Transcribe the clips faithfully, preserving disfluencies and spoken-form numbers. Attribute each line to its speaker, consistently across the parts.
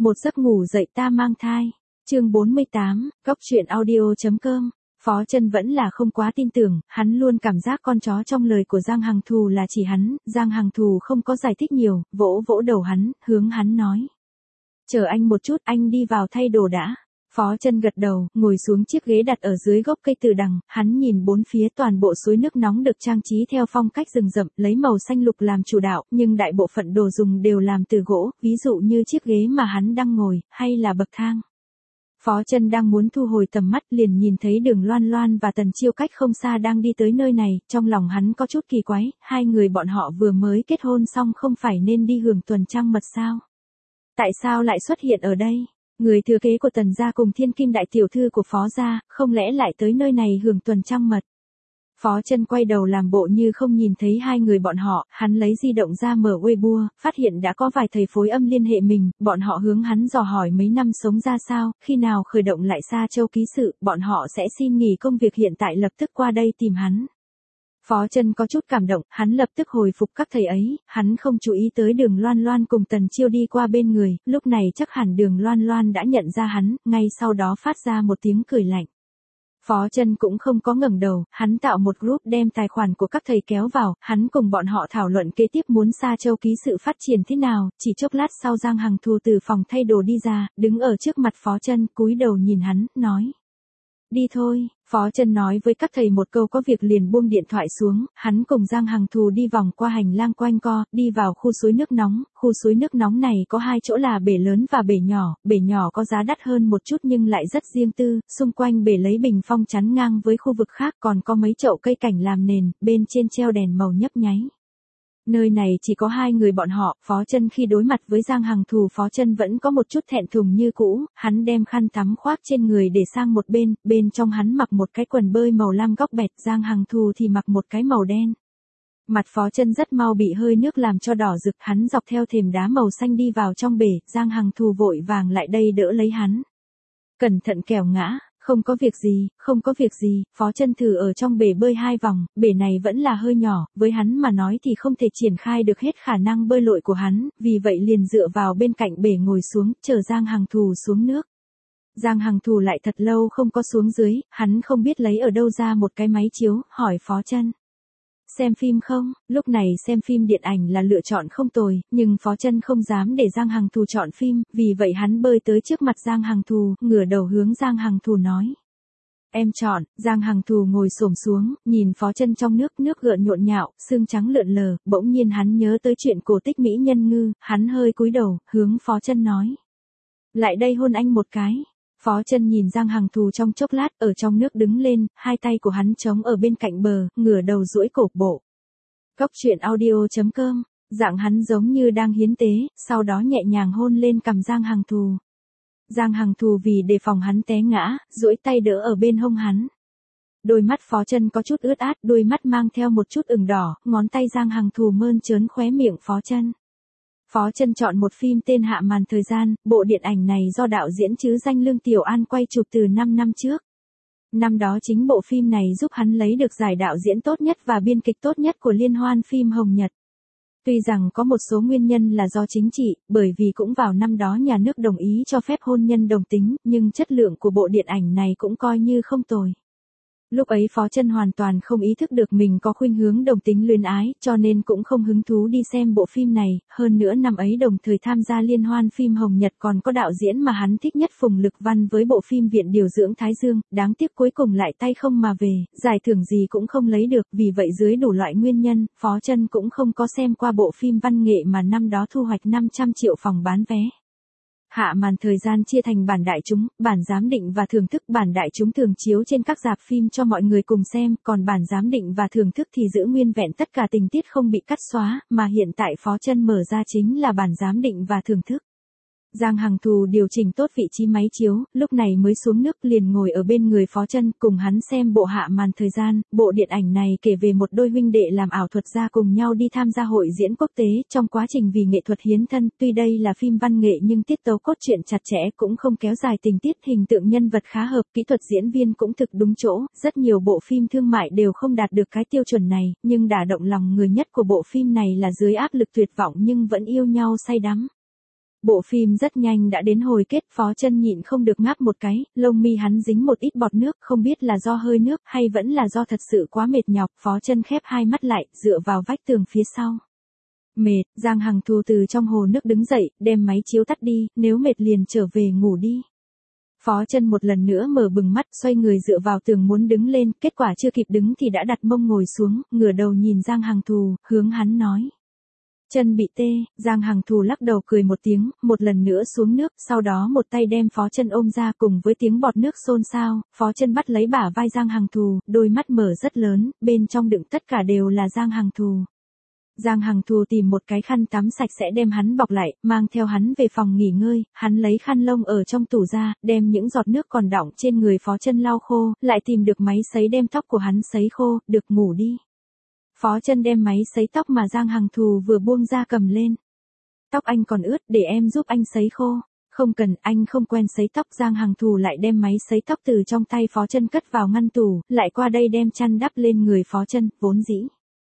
Speaker 1: Một giấc ngủ dậy ta mang thai. Chương bốn mươi tám, góc truyện audio.com. Phó Chân vẫn là không quá tin tưởng, hắn luôn cảm giác con chó trong lời của Giang Hằng Thù là chỉ hắn, Giang Hằng Thù không có giải thích nhiều, vỗ vỗ đầu hắn, hướng hắn nói. Chờ anh một chút, anh đi vào thay đồ đã. Phó Chân gật đầu, ngồi xuống chiếc ghế đặt ở dưới gốc cây từ đằng, hắn nhìn bốn phía toàn bộ suối nước nóng được trang trí theo phong cách rừng rậm, lấy màu xanh lục làm chủ đạo, nhưng đại bộ phận đồ dùng đều làm từ gỗ, ví dụ như chiếc ghế mà hắn đang ngồi, hay là bậc thang. Phó Chân đang muốn thu hồi tầm mắt liền nhìn thấy Đường Loan Loan và Tần Chiêu cách không xa đang đi tới nơi này, trong lòng hắn có chút kỳ quái, hai người bọn họ vừa mới kết hôn xong không phải nên đi hưởng tuần trăng mật sao? Tại sao lại xuất hiện ở đây? Người thừa kế của Tần gia cùng thiên kim đại tiểu thư của Phó gia, không lẽ lại tới nơi này hưởng tuần trăng mật? Phó Chân quay đầu làm bộ như không nhìn thấy hai người bọn họ, hắn lấy di động ra mở Weibo, phát hiện đã có vài thầy phối âm liên hệ mình, bọn họ hướng hắn dò hỏi mấy năm sống ra sao, khi nào khởi động lại Sa Châu ký sự, bọn họ sẽ xin nghỉ công việc hiện tại lập tức qua đây tìm hắn. Phó Chân có chút cảm động, hắn lập tức hồi phục các thầy ấy, hắn không chú ý tới Đường Loan Loan cùng Tần Chiêu đi qua bên người, lúc này chắc hẳn Đường Loan Loan đã nhận ra hắn, ngay sau đó phát ra một tiếng cười lạnh. Phó Chân cũng không có ngẩng đầu, hắn tạo một group đem tài khoản của các thầy kéo vào, hắn cùng bọn họ thảo luận kế tiếp muốn Sa Châu ký sự phát triển thế nào, chỉ chốc lát sau Giang Hằng Thù từ phòng thay đồ đi ra, đứng ở trước mặt Phó Chân, cúi đầu nhìn hắn, nói. Đi thôi, Phó Chân nói với các thầy một câu có việc liền buông điện thoại xuống, hắn cùng Giang Hằng Thù đi vòng qua hành lang quanh co, đi vào khu suối nước nóng, khu suối nước nóng này có hai chỗ là bể lớn và bể nhỏ, bể nhỏ có giá đắt hơn một chút nhưng lại rất riêng tư, xung quanh bể lấy bình phong chắn ngang với khu vực khác còn có mấy chậu cây cảnh làm nền, bên trên treo đèn màu nhấp nháy. Nơi này chỉ có hai người bọn họ, Phó Chân khi đối mặt với Giang Hằng Thù Phó Chân vẫn có một chút thẹn thùng như cũ, hắn đem khăn tắm khoác trên người để sang một bên, bên trong hắn mặc một cái quần bơi màu lam góc bẹt, Giang Hằng Thù thì mặc một cái màu đen. Mặt Phó Chân rất mau bị hơi nước làm cho đỏ rực, hắn dọc theo thềm đá màu xanh đi vào trong bể, Giang Hằng Thù vội vàng lại đây đỡ lấy hắn. Cẩn thận kẻo ngã. Không có việc gì, không có việc gì, Phó Chân thử ở trong bể bơi hai vòng, bể này vẫn là hơi nhỏ, với hắn mà nói thì không thể triển khai được hết khả năng bơi lội của hắn, vì vậy liền dựa vào bên cạnh bể ngồi xuống, chờ Giang Hằng Thù xuống nước. Giang Hằng Thù lại thật lâu không có xuống dưới, hắn không biết lấy ở đâu ra một cái máy chiếu, hỏi Phó Chân. Xem phim không? Lúc này xem phim điện ảnh là lựa chọn không tồi, nhưng Phó Chân không dám để Giang Hằng Thù chọn phim, vì vậy hắn bơi tới trước mặt Giang Hằng Thù, ngửa đầu hướng Giang Hằng Thù nói. Em chọn, Giang Hằng Thù ngồi xổm xuống, nhìn Phó Chân trong nước, nước gợn nhộn nhạo, xương trắng lượn lờ, bỗng nhiên hắn nhớ tới chuyện cổ tích mỹ nhân ngư, hắn hơi cúi đầu, hướng Phó Chân nói. Lại đây hôn anh một cái. Phó Chân nhìn Giang Hằng Thù trong chốc lát, ở trong nước đứng lên, hai tay của hắn chống ở bên cạnh bờ, ngửa đầu duỗi cổ bộ. Góc truyện audio.com, dạng hắn giống như đang hiến tế, sau đó nhẹ nhàng hôn lên cằm Giang Hằng Thù. Giang Hằng Thù vì đề phòng hắn té ngã, duỗi tay đỡ ở bên hông hắn. Đôi mắt Phó Chân có chút ướt át, đôi mắt mang theo một chút ửng đỏ, ngón tay Giang Hằng Thù mơn trớn khóe miệng Phó Chân. Phó Chân chọn một phim tên Hạ Màn Thời Gian, bộ điện ảnh này do đạo diễn chứ danh Lương Tiểu An quay chụp từ năm năm trước. Năm đó chính bộ phim này giúp hắn lấy được giải đạo diễn tốt nhất và biên kịch tốt nhất của liên hoan phim Hồng Nhật. Tuy rằng có một số nguyên nhân là do chính trị, bởi vì cũng vào năm đó nhà nước đồng ý cho phép hôn nhân đồng tính, nhưng chất lượng của bộ điện ảnh này cũng coi như không tồi. Lúc ấy Phó Chân hoàn toàn không ý thức được mình có khuynh hướng đồng tính luyến ái, cho nên cũng không hứng thú đi xem bộ phim này, hơn nữa năm ấy đồng thời tham gia liên hoan phim Hồng Nhật còn có đạo diễn mà hắn thích nhất Phùng Lực Văn với bộ phim Viện Điều Dưỡng Thái Dương, đáng tiếc cuối cùng lại tay không mà về, giải thưởng gì cũng không lấy được, vì vậy dưới đủ loại nguyên nhân, Phó Chân cũng không có xem qua bộ phim văn nghệ mà năm đó thu hoạch năm trăm triệu phòng bán vé. Hạ Màn Thời Gian chia thành bản đại chúng, bản giám định và thưởng thức. Bản đại chúng thường chiếu trên các rạp phim cho mọi người cùng xem, còn bản giám định và thưởng thức thì giữ nguyên vẹn tất cả tình tiết không bị cắt xóa, mà hiện tại Phó Chân mở ra chính là bản giám định và thưởng thức. Giang Hằng Thù điều chỉnh tốt vị trí máy chiếu, lúc này mới xuống nước liền ngồi ở bên người Phó Chân, cùng hắn xem bộ Hạ Màn Thời Gian. Bộ điện ảnh này kể về một đôi huynh đệ làm ảo thuật gia cùng nhau đi tham gia hội diễn quốc tế, trong quá trình vì nghệ thuật hiến thân, tuy đây là phim văn nghệ nhưng tiết tấu cốt truyện chặt chẽ, cũng không kéo dài tình tiết, hình tượng nhân vật khá hợp, kỹ thuật diễn viên cũng thực đúng chỗ, rất nhiều bộ phim thương mại đều không đạt được cái tiêu chuẩn này, nhưng đả động lòng người nhất của bộ phim này là dưới áp lực tuyệt vọng nhưng vẫn yêu nhau say đắm. Bộ phim rất nhanh đã đến hồi kết, Phó Chân nhịn không được ngáp một cái, lông mi hắn dính một ít bọt nước, không biết là do hơi nước hay vẫn là do thật sự quá mệt nhọc, Phó Chân khép hai mắt lại, dựa vào vách tường phía sau. Mệt, Giang Hằng Thù từ trong hồ nước đứng dậy, đem máy chiếu tắt đi, nếu mệt liền trở về ngủ đi. Phó Chân một lần nữa mở bừng mắt, xoay người dựa vào tường muốn đứng lên, kết quả chưa kịp đứng thì đã đặt mông ngồi xuống, ngửa đầu nhìn Giang Hằng Thù, hướng hắn nói. Chân bị tê, Giang Hằng Thù lắc đầu cười một tiếng, một lần nữa xuống nước, sau đó một tay đem Phó Chân ôm ra cùng với tiếng bọt nước xôn xao, Phó Chân bắt lấy bả vai Giang Hằng Thù, đôi mắt mở rất lớn, bên trong đựng tất cả đều là Giang Hằng Thù. Giang Hằng Thù tìm một cái khăn tắm sạch sẽ đem hắn bọc lại, mang theo hắn về phòng nghỉ ngơi, hắn lấy khăn lông ở trong tủ ra, đem những giọt nước còn đọng trên người Phó Chân lau khô, lại tìm được máy sấy đem tóc của hắn sấy khô, được ngủ đi. Phó Chân đem máy sấy tóc mà Giang Hằng Thù vừa buông ra cầm lên. Tóc anh còn ướt, để em giúp anh sấy khô. Không cần, anh không quen sấy tóc. Giang Hằng Thù lại đem máy sấy tóc từ trong tay Phó Chân cất vào ngăn tủ, lại qua đây đem chăn đắp lên người Phó Chân, vốn dĩ.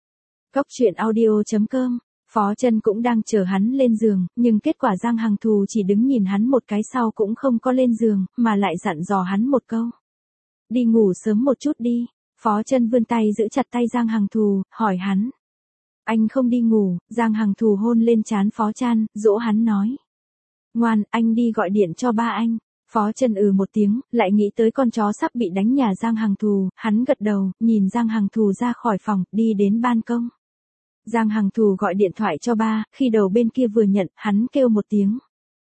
Speaker 1: Cốc truyện audio chấm com, Phó Chân cũng đang chờ hắn lên giường, nhưng kết quả Giang Hằng Thù chỉ đứng nhìn hắn một cái sau cũng không có lên giường, mà lại dặn dò hắn một câu. Đi ngủ sớm một chút đi. Phó Chân vươn tay giữ chặt tay Giang Hằng Thù, hỏi hắn. Anh không đi ngủ, Giang Hằng Thù hôn lên trán Phó Chân, dỗ hắn nói. Ngoan, anh đi gọi điện cho ba anh. Phó Chân ừ một tiếng, lại nghĩ tới con chó sắp bị đánh nhà Giang Hằng Thù, hắn gật đầu, nhìn Giang Hằng Thù ra khỏi phòng, đi đến ban công. Giang Hằng Thù gọi điện thoại cho ba, khi đầu bên kia vừa nhận, hắn kêu một tiếng.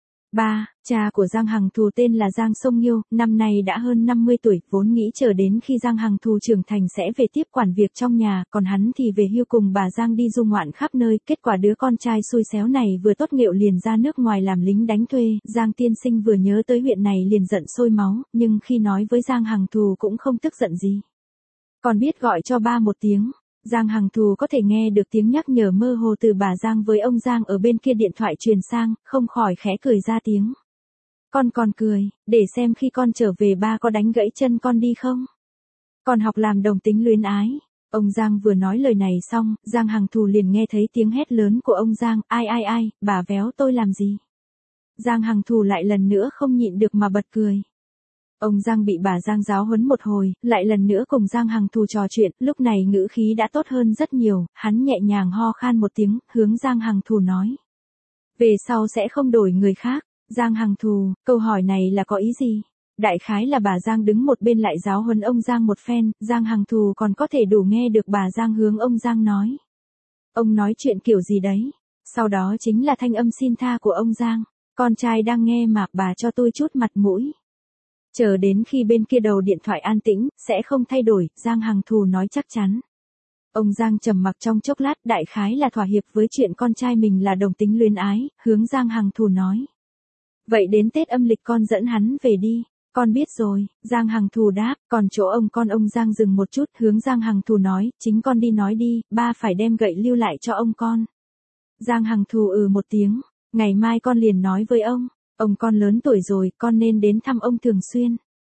Speaker 1: Ba, cha của Giang Hằng Thù tên là Giang Sông Nghiêu, năm nay đã hơn năm mươi tuổi, vốn nghĩ chờ đến khi Giang Hằng Thù trưởng thành sẽ về tiếp quản việc trong nhà, còn hắn thì về hưu cùng bà Giang đi du ngoạn khắp nơi, kết quả đứa con trai xui xéo này vừa tốt nghiệp liền ra nước ngoài làm lính đánh thuê, Giang tiên sinh vừa nhớ tới huyện này liền giận sôi máu, nhưng khi nói với Giang Hằng Thù cũng không tức giận gì. Còn biết gọi cho ba một tiếng. Giang Hằng Thù có thể nghe được tiếng nhắc nhở mơ hồ từ bà Giang với ông Giang ở bên kia điện thoại truyền sang, không khỏi khẽ cười ra tiếng. Con còn cười, để xem khi con trở về ba có đánh gãy chân con đi không? Con học làm đồng tính luyến ái. Ông Giang vừa nói lời này xong, Giang Hằng Thù liền nghe thấy tiếng hét lớn của ông Giang, ai ai ai, bà véo tôi làm gì? Giang Hằng Thù lại lần nữa không nhịn được mà bật cười. Ông Giang bị bà Giang giáo huấn một hồi, lại lần nữa cùng Giang Hằng Thù trò chuyện, lúc này ngữ khí đã tốt hơn rất nhiều, hắn nhẹ nhàng ho khan một tiếng, hướng Giang Hằng Thù nói. Về sau sẽ không đổi người khác. Giang Hằng Thù, câu hỏi này là có ý gì? Đại khái là bà Giang đứng một bên lại giáo huấn ông Giang một phen, Giang Hằng Thù còn có thể đủ nghe được bà Giang hướng ông Giang nói. Ông nói chuyện kiểu gì đấy? Sau đó chính là thanh âm xin tha của ông Giang. Con trai đang nghe mà, bà cho tôi chút mặt mũi. Chờ đến khi bên kia đầu điện thoại an tĩnh, sẽ không thay đổi, Giang Hằng Thù nói chắc chắn. Ông Giang trầm mặc trong chốc lát, đại khái là thỏa hiệp với chuyện con trai mình là đồng tính luyến ái, hướng Giang Hằng Thù nói. Vậy đến Tết âm lịch con dẫn hắn về đi. Con biết rồi, Giang Hằng Thù đáp, còn chỗ ông con ông Giang dừng một chút, hướng Giang Hằng Thù nói, chính con đi nói đi, ba phải đem gậy lưu lại cho ông con. Giang Hằng Thù ừ một tiếng, ngày mai con liền nói với ông. Ông con lớn tuổi rồi, con nên đến thăm ông thường xuyên.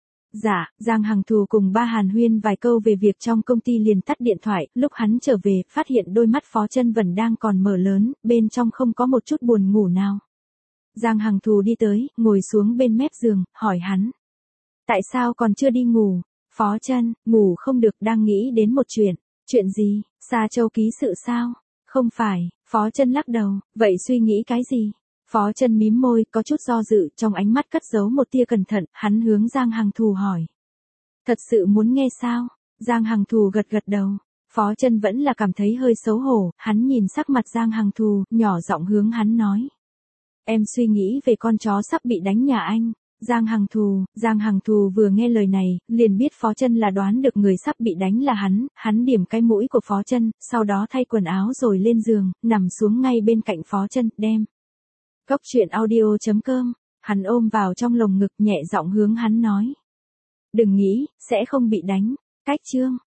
Speaker 1: Dạ, Giang Hằng Thù cùng ba hàn huyên vài câu về việc trong công ty liền tắt điện thoại, lúc hắn trở về, phát hiện đôi mắt Phó Chân vẫn đang còn mở lớn, bên trong không có một chút buồn ngủ nào. Giang Hằng Thù đi tới, ngồi xuống bên mép giường, hỏi hắn. Tại sao còn chưa đi ngủ? Phó Chân, ngủ không được, đang nghĩ đến một chuyện. Chuyện gì? Sa Châu ký sự sao? Không phải, Phó Chân lắc đầu, vậy suy nghĩ cái gì? Phó Chân mím môi, có chút do dự, trong ánh mắt cất giấu một tia cẩn thận, hắn hướng Giang Hằng Thù hỏi. Thật sự muốn nghe sao? Giang Hằng Thù gật gật đầu. Phó Chân vẫn là cảm thấy hơi xấu hổ, hắn nhìn sắc mặt Giang Hằng Thù, nhỏ giọng hướng hắn nói. Em suy nghĩ về con chó sắp bị đánh nhà anh. Giang Hằng Thù, Giang Hằng Thù vừa nghe lời này, liền biết Phó Chân là đoán được người sắp bị đánh là hắn, hắn điểm cái mũi của Phó Chân, sau đó thay quần áo rồi lên giường, nằm xuống ngay bên cạnh Phó Chân, đem. Cốc truyện audio chấm com, hắn ôm vào trong lồng ngực nhẹ giọng hướng hắn nói. Đừng nghĩ, sẽ không bị đánh. Cách chương.